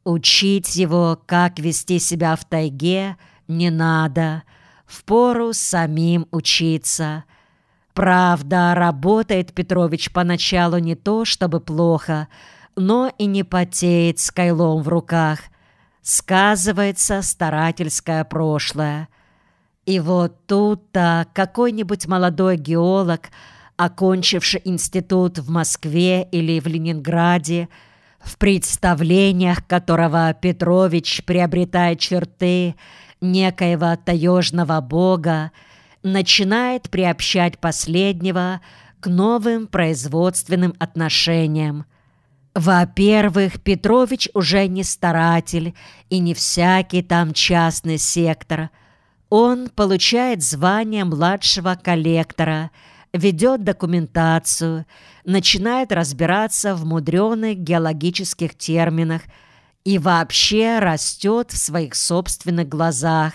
Учить его, как вести себя в тайге, не надо. Впору самим учиться. Правда, работает Петрович поначалу не то чтобы плохо, но и не потеет с кайлом в руках. Сказывается старательское прошлое. И вот тут-то какой-нибудь молодой геолог, окончивший институт в Москве или в Ленинграде, в представлениях которого Петрович приобретает черты некоего таежного бога, начинает приобщать последнего к новым производственным отношениям. Во-первых, Петрович уже не старатель и не всякий там частный сектор. Он получает звание младшего коллектора, ведет документацию, начинает разбираться в мудреных геологических терминах и вообще растет в своих собственных глазах.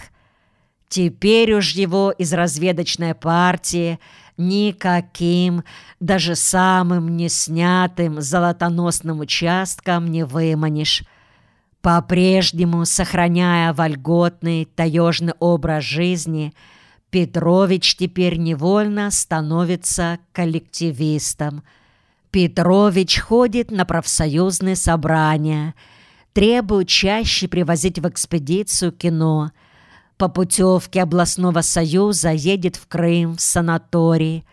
Теперь уж его из разведочной партии никаким, даже самым неснятым золотоносным участком не выманишь. По-прежнему, сохраняя вольготный таежный образ жизни, Петрович теперь невольно становится коллективистом. Петрович ходит на профсоюзные собрания, требует чаще привозить в экспедицию кино. По путевке областного союза едет в Крым, в санаторий.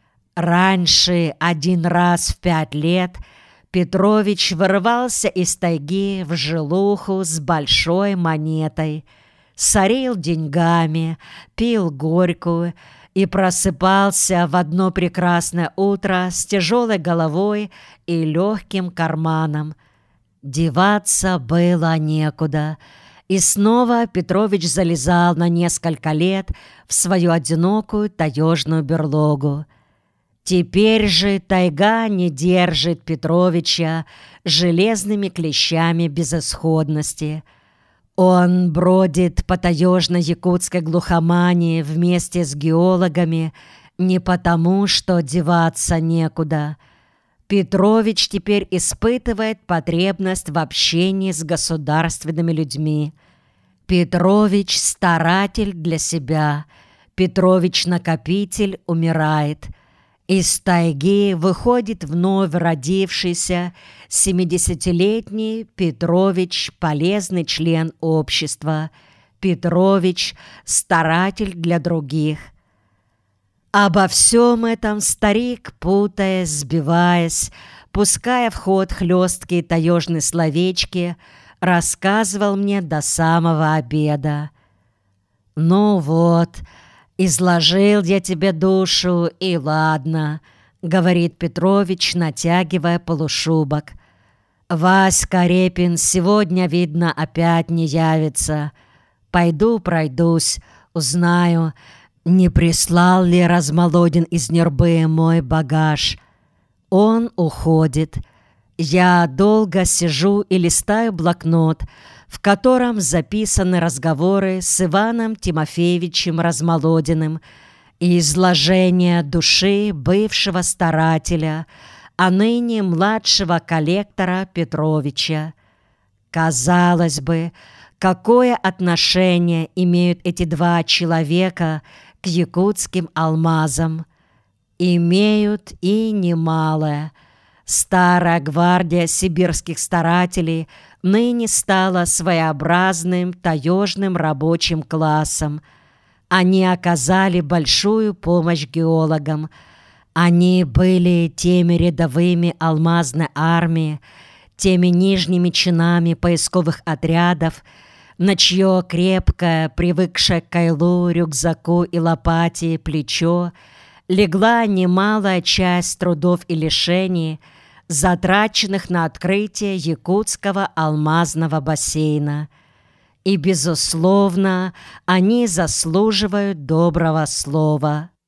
Раньше, один раз в 5 лет, Петрович вырывался из тайги в жилуху с большой монетой, сорил деньгами, пил горькую и просыпался в одно прекрасное утро с тяжелой головой и легким карманом. Деваться было некуда, и снова Петрович залезал на несколько лет в свою одинокую таежную берлогу. Теперь же тайга не держит Петровича железными клещами безысходности. Он бродит по таежной якутской глухомани вместе с геологами не потому, что деваться некуда. Петрович теперь испытывает потребность в общении с государственными людьми. Петрович – старатель для себя. Петрович – накопитель, умирает. Из тайги выходит вновь родившийся 70-летний Петрович, полезный член общества. Петрович – старатель для других. Обо всем этом старик, путаясь, сбиваясь, пуская в ход хлесткие таежные словечки, рассказывал мне до самого обеда. «Ну вот, изложил я тебе душу, и ладно», — говорит Петрович, натягивая полушубок. «Васька Репин сегодня, видно, опять не явится. Пойду пройдусь, узнаю, не прислал ли Размолодин из Нюрбы мой багаж». Он уходит. Я долго сижу и листаю блокнот, в котором записаны разговоры с Иваном Тимофеевичем Размолодиным и изложение души бывшего старателя, а ныне младшего коллектора Петровича. Казалось бы, какое отношение имеют эти два человека к якутским алмазам? Имеют и немалое. Старая гвардия сибирских старателей ныне стала своеобразным таежным рабочим классом. Они оказали большую помощь геологам. Они были теми рядовыми алмазной армии, теми нижними чинами поисковых отрядов, на чье крепкое, привыкшее к кайлу, рюкзаку и лопате плечо легла немалая часть трудов и лишений, затраченных на открытие якутского алмазного бассейна. И, безусловно, они заслуживают доброго слова.